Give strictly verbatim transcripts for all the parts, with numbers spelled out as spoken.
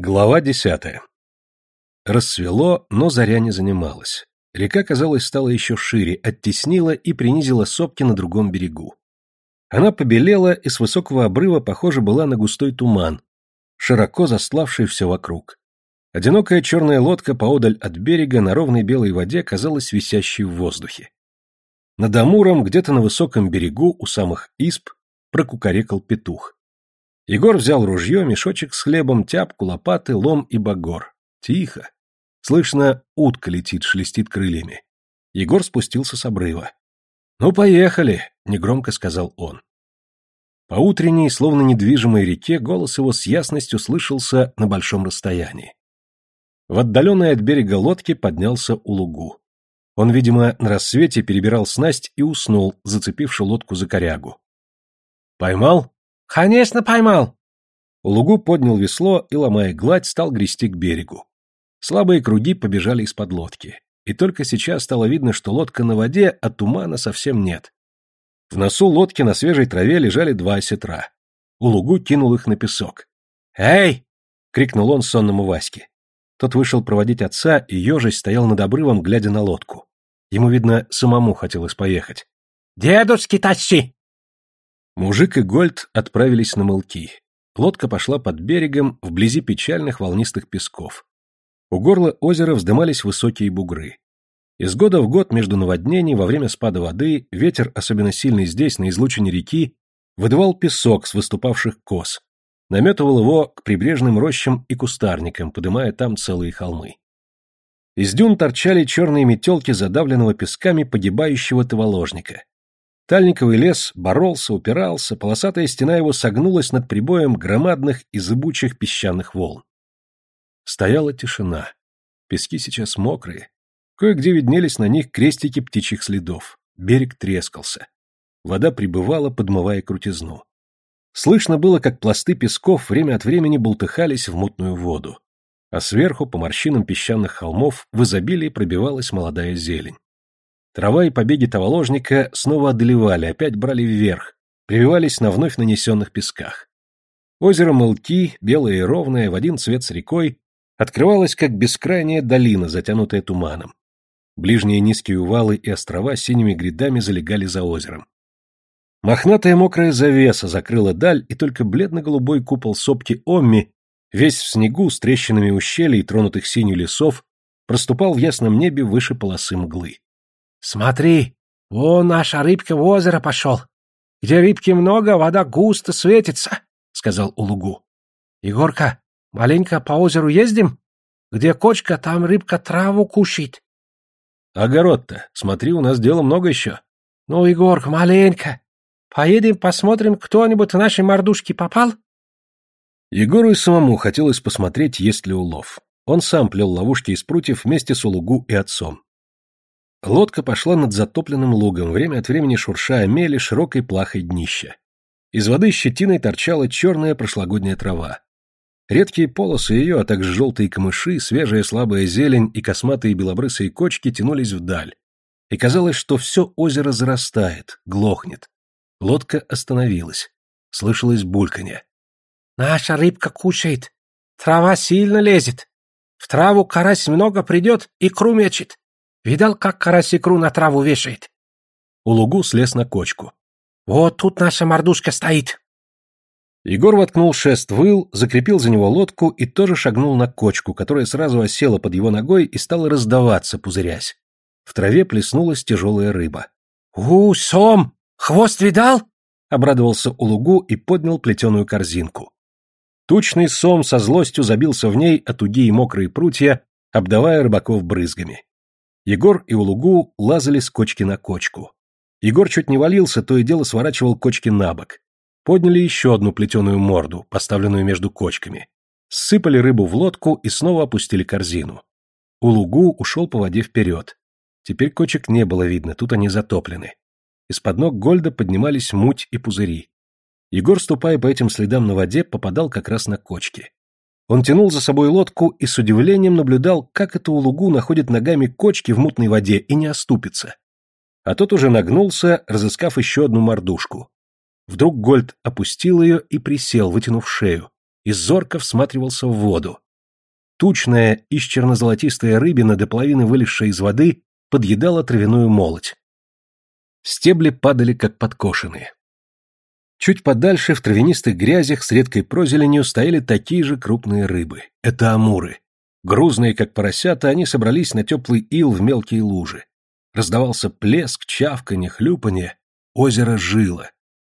Глава десятая. Рассвело, но заря не занималась. Река, казалось, стала еще шире, оттеснила и принизила сопки на другом берегу. Она побелела и с высокого обрыва похожа была на густой туман, широко застлавший все вокруг. Одинокая черная лодка поодаль от берега на ровной белой воде казалась висящей в воздухе. Над Амуром, где-то на высоком берегу, у самых исп, прокукарекал петух. Егор взял ружье, мешочек с хлебом, тяпку, лопаты, лом и багор. Тихо. Слышно, утка летит, шелестит крыльями. Егор спустился с обрыва. «Ну, поехали», — негромко сказал он. По утренней, словно недвижимой реке, голос его с ясностью слышался на большом расстоянии. В отдаленной от берега лодке поднялся Улугу. Он, видимо, на рассвете перебирал снасть и уснул, зацепивши лодку за корягу. «Поймал?» «Конечно, поймал!» Улугу поднял весло и, ломая гладь, стал грести к берегу. Слабые круги побежали из-под лодки. И только сейчас стало видно, что лодка на воде, а тумана совсем нет. В носу лодки на свежей траве лежали два осетра. Улугу кинул их на песок. «Эй!» — крикнул он сонному Ваське. Тот вышел проводить отца, и ежась стоял над обрывом, глядя на лодку. Ему, видно, самому хотелось поехать. «Дедушки, тащи!» Мужик и Гольд отправились на мылки. Лодка пошла под берегом, вблизи печальных волнистых песков. У горла озера вздымались высокие бугры. Из года в год между наводнений, во время спада воды, ветер, особенно сильный здесь, на излучине реки, выдувал песок с выступавших кос, наметывал его к прибрежным рощам и кустарникам, подымая там целые холмы. Из дюн торчали черные метелки задавленного песками погибающего таволожника. Тальниковый лес боролся, упирался, полосатая стена его согнулась над прибоем громадных и зыбучих песчаных волн. Стояла тишина. Пески сейчас мокрые. Кое-где виднелись на них крестики птичьих следов. Берег трескался. Вода прибывала, подмывая крутизну. Слышно было, как пласты песков время от времени бултыхались в мутную воду. А сверху, по морщинам песчаных холмов, в изобилии пробивалась молодая зелень. Трава и побеги таволожника снова одолевали, опять брали вверх, прививались на вновь нанесенных песках. Озеро Мылки, белое и ровное, в один цвет с рекой, открывалось, как бескрайняя долина, затянутая туманом. Ближние низкие увалы и острова синими грядами залегали за озером. Мохнатая мокрая завеса закрыла даль, и только бледно-голубой купол сопки Омми, весь в снегу с трещинами ущелий, тронутых синью лесов, проступал в ясном небе выше полосы мглы. «Смотри, вон наша рыбка в озеро пошел. Где рыбки много, вода густо светится», — сказал Улугу. «Егорка, маленько по озеру ездим? Где кочка, там рыбка траву кушает». «Огород-то, смотри, у нас дела много еще». «Ну, Егорка, маленько. Поедем посмотрим, кто-нибудь в нашей мордушке попал?» Егору и самому хотелось посмотреть, есть ли улов. Он сам плел ловушки из прутьев вместе с Улугу и отцом. Лодка пошла над затопленным лугом, время от времени шурша о мели широкой плахой днища. Из воды щетиной торчала черная прошлогодняя трава. Редкие полосы ее, а также желтые камыши, свежая слабая зелень и косматые белобрысые кочки тянулись вдаль. И казалось, что все озеро зарастает, глохнет. Лодка остановилась. Слышалось бульканье. «Наша рыбка кушает. Трава сильно лезет. В траву карась много придет, икру мечет. Видал, как карась икру на траву вешает?» Улугу слез на кочку. «Вот тут наша мордушка стоит». Егор воткнул шест в ил, закрепил за него лодку и тоже шагнул на кочку, которая сразу осела под его ногой и стала раздаваться, пузырясь. В траве плеснулась тяжелая рыба. «У, сом! Хвост видал?» — обрадовался Улугу и поднял плетеную корзинку. Тучный сом со злостью забился в ней, а тугие мокрые прутья, обдавая рыбаков брызгами. Егор и Улугу лазали с кочки на кочку. Егор чуть не валился, то и дело сворачивал кочки на бок. Подняли еще одну плетеную морду, поставленную между кочками. Сыпали рыбу в лодку и снова опустили корзину. Улугу ушел по воде вперед. Теперь кочек не было видно, тут они затоплены. Из-под ног Гольда поднимались муть и пузыри. Егор, ступая по этим следам на воде, попадал как раз на кочки. Он тянул за собой лодку и с удивлением наблюдал, как это Улугу находит ногами кочки в мутной воде и не оступится. А тот уже нагнулся, разыскав еще одну мордушку. Вдруг Гольд опустил ее и присел, вытянув шею, и зорко всматривался в воду. Тучная, из черно-золотистая рыбина, до половины вылезшая из воды, подъедала травяную молоть. Стебли падали, как подкошенные. Чуть подальше, в травянистых грязях с редкой прозеленью, стояли такие же крупные рыбы. Это амуры. Грузные, как поросята, они собрались на теплый ил в мелкие лужи. Раздавался плеск, чавканье, хлюпанье. Озеро жило.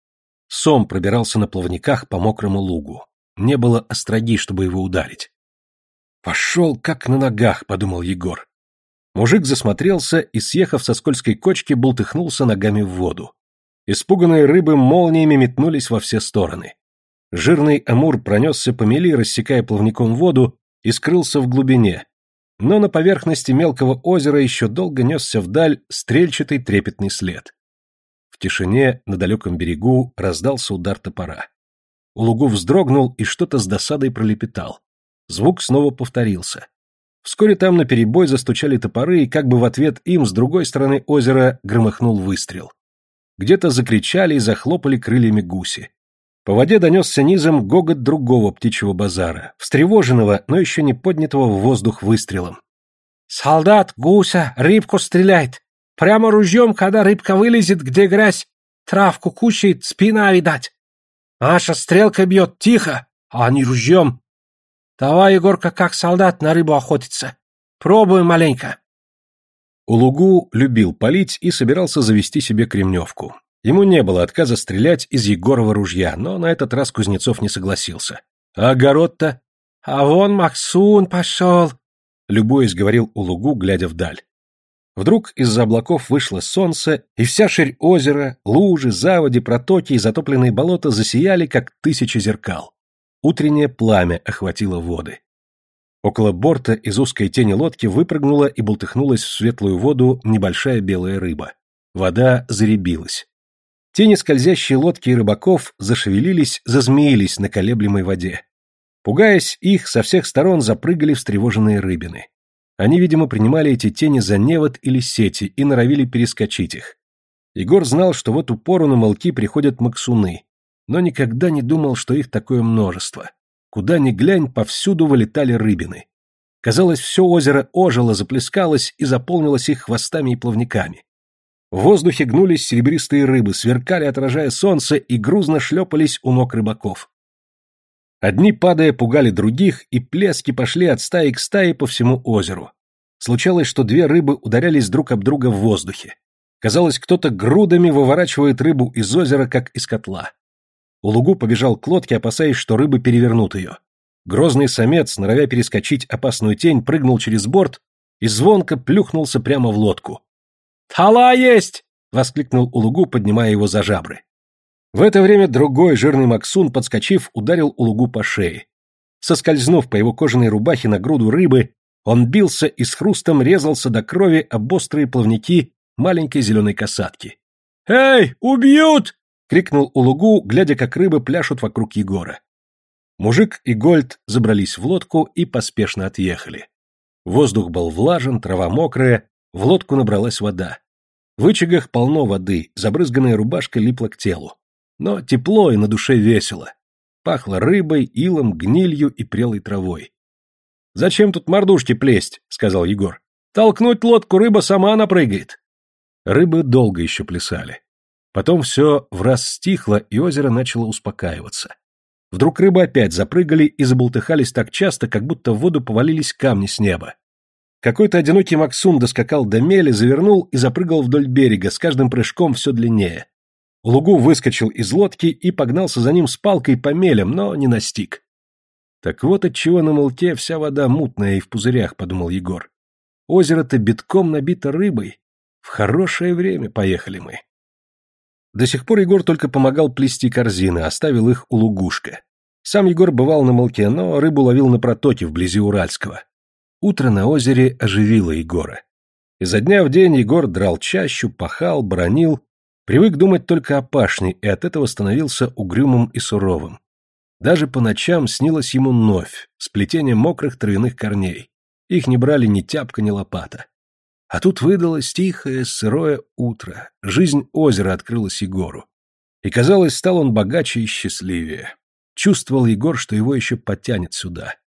Сом пробирался на плавниках по мокрому лугу. Не было остроги, чтобы его ударить. «Пошел, как на ногах», — подумал Егор. Мужик засмотрелся и, съехав со скользкой кочки, бултыхнулся ногами в воду. Испуганные рыбы молниями метнулись во все стороны. Жирный амур пронесся по мели, рассекая плавником воду, и скрылся в глубине. Но на поверхности мелкого озера еще долго несся вдаль стрельчатый трепетный след. В тишине на далеком берегу раздался удар топора. Улугу вздрогнул и что-то с досадой пролепетал. Звук снова повторился. Вскоре там наперебой застучали топоры, и как бы в ответ им с другой стороны озера громыхнул выстрел. Где-то закричали и захлопали крыльями гуси. По воде донесся низом гогот другого птичьего базара, встревоженного, но еще не поднятого в воздух выстрелом. «Солдат, гуся, рыбку стреляет! Прямо ружьем, когда рыбка вылезет, где грязь, травку кушает, спина видать! Наша стрелка бьет тихо, а не ружьем! Давай, Егорка, как солдат на рыбу охотиться! Пробуем маленько!» Улугу любил палить и собирался завести себе кремневку. Ему не было отказа стрелять из Егорова ружья, но на этот раз Кузнецов не согласился. «А огород-то?» «А вон Максун пошел!» Любуясь, говорил Улугу, глядя вдаль. Вдруг из-за облаков вышло солнце, и вся ширь озера, лужи, заводи, протоки и затопленные болота засияли, как тысячи зеркал. Утреннее пламя охватило воды. Около борта из узкой тени лодки выпрыгнула и бултыхнулась в светлую воду небольшая белая рыба. Вода заребилась. Тени скользящей лодки и рыбаков зашевелились, зазмеились на колеблемой воде. Пугаясь их, со всех сторон запрыгали встревоженные рыбины. Они, видимо, принимали эти тени за невод или сети и норовили перескочить их. Егор знал, что в эту пору на мылки приходят максуны, но никогда не думал, что их такое множество. Куда ни глянь, повсюду вылетали рыбины. Казалось, все озеро ожило, заплескалось и заполнилось их хвостами и плавниками. В воздухе гнулись серебристые рыбы, сверкали, отражая солнце, и грузно шлепались у ног рыбаков. Одни, падая, пугали других, и плески пошли от стаи к стае по всему озеру. Случалось, что две рыбы ударялись друг об друга в воздухе. Казалось, кто-то грудами выворачивает рыбу из озера, как из котла. Улугу побежал к лодке, опасаясь, что рыбы перевернут ее. Грозный самец, норовя перескочить опасную тень, прыгнул через борт и звонко плюхнулся прямо в лодку. «Тала есть!» — воскликнул Улугу, поднимая его за жабры. В это время другой жирный максун, подскочив, ударил Улугу по шее. Соскользнув по его кожаной рубахе на груду рыбы, он бился и с хрустом резался до крови об острые плавники маленькой зеленой касатки. «Эй, убьют!» — крикнул Улугу, глядя, как рыбы пляшут вокруг Егора. Мужик и Гольд забрались в лодку и поспешно отъехали. Воздух был влажен, трава мокрая, в лодку набралась вода. В вычагах полно воды, забрызганная рубашка липла к телу. Но тепло и на душе весело. Пахло рыбой, илом, гнилью и прелой травой. «Зачем тут мордушки плесть?» — сказал Егор. «Толкнуть лодку, рыба сама напрыгает». Рыбы долго еще плясали. Потом все враз стихло, и озеро начало успокаиваться. Вдруг рыбы опять запрыгали и забултыхались так часто, как будто в воду повалились камни с неба. Какой-то одинокий максун доскакал до мели, завернул и запрыгал вдоль берега, с каждым прыжком все длиннее. Улугу выскочил из лодки и погнался за ним с палкой по мелям, но не настиг. «Так вот отчего на мылке вся вода мутная и в пузырях», — подумал Егор. «Озеро-то битком набито рыбой. В хорошее время поехали мы». До сих пор Егор только помогал плести корзины, оставил их у Лугушка. Сам Егор бывал на мылке, но рыбу ловил на протоке вблизи Уральского. Утро на озере оживило Егора. Изо дня в день Егор драл чащу, пахал, бранил, привык думать только о пашне и от этого становился угрюмым и суровым. Даже по ночам снилось ему новь, сплетение мокрых травяных корней. Их не брали ни тяпка, ни лопата. А тут выдалось тихое, сырое утро, жизнь озера открылась Егору. И, казалось, стал он богаче и счастливее. Чувствовал Егор, что его еще потянет сюда.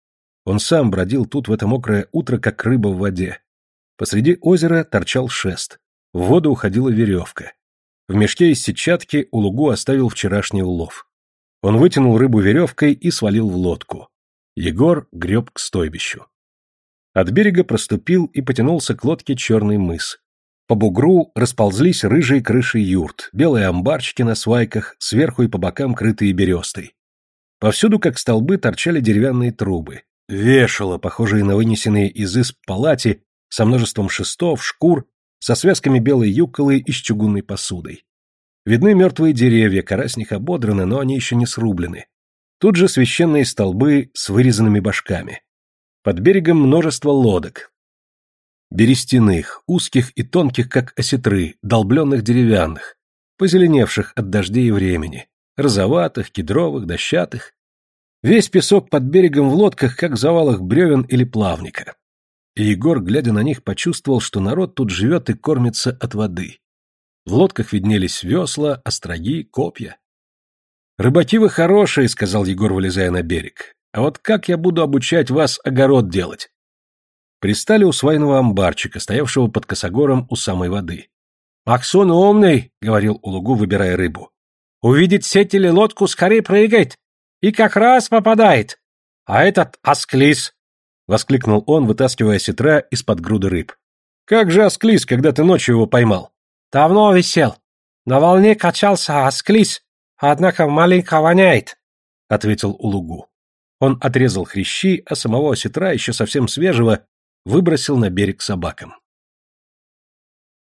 Он сам бродил тут в это мокрое утро, как рыба в воде. Посреди озера торчал шест. В воду уходила веревка. В мешке из сетчатки Улугу оставил вчерашний улов. Он вытянул рыбу веревкой и свалил в лодку. Егор греб к стойбищу. От берега проступил и потянулся к лодке черный мыс. По бугру расползлись рыжие крыши юрт, белые амбарчики на свайках, сверху и по бокам крытые берестой. Повсюду, как столбы, торчали деревянные трубы. Вешало, похожие на вынесенные из изб палати, со множеством шестов, шкур, со связками белой юколы и с чугунной посудой. Видны мертвые деревья, кора с них ободрана, но они еще не срублены. Тут же священные столбы с вырезанными башками. Под берегом множество лодок. Берестяных, узких и тонких, как осетры, долбленных деревянных, позеленевших от дождей и времени, розоватых, кедровых, дощатых. Весь песок под берегом в лодках, как в завалах бревен или плавника. И Егор, глядя на них, почувствовал, что народ тут живет и кормится от воды. В лодках виднелись весла, остроги, копья. «Рыбаки вы хорошие», — сказал Егор, вылезая на берег. «А вот как я буду обучать вас огород делать?» Пристали у свайного амбарчика, стоявшего под косогором у самой воды. «Максун умный», — говорил Улугу, выбирая рыбу. «Увидит сеть или лодку, скорее прыгает. И как раз попадает. А этот осклиз», — воскликнул он, вытаскивая сетра из-под груды рыб. «Как же осклиз, когда ты ночью его поймал?» «Давно висел. На волне качался осклиз, однако маленько воняет», — ответил Улугу. Он отрезал хрящи, а самого осетра, еще совсем свежего, выбросил на берег собакам.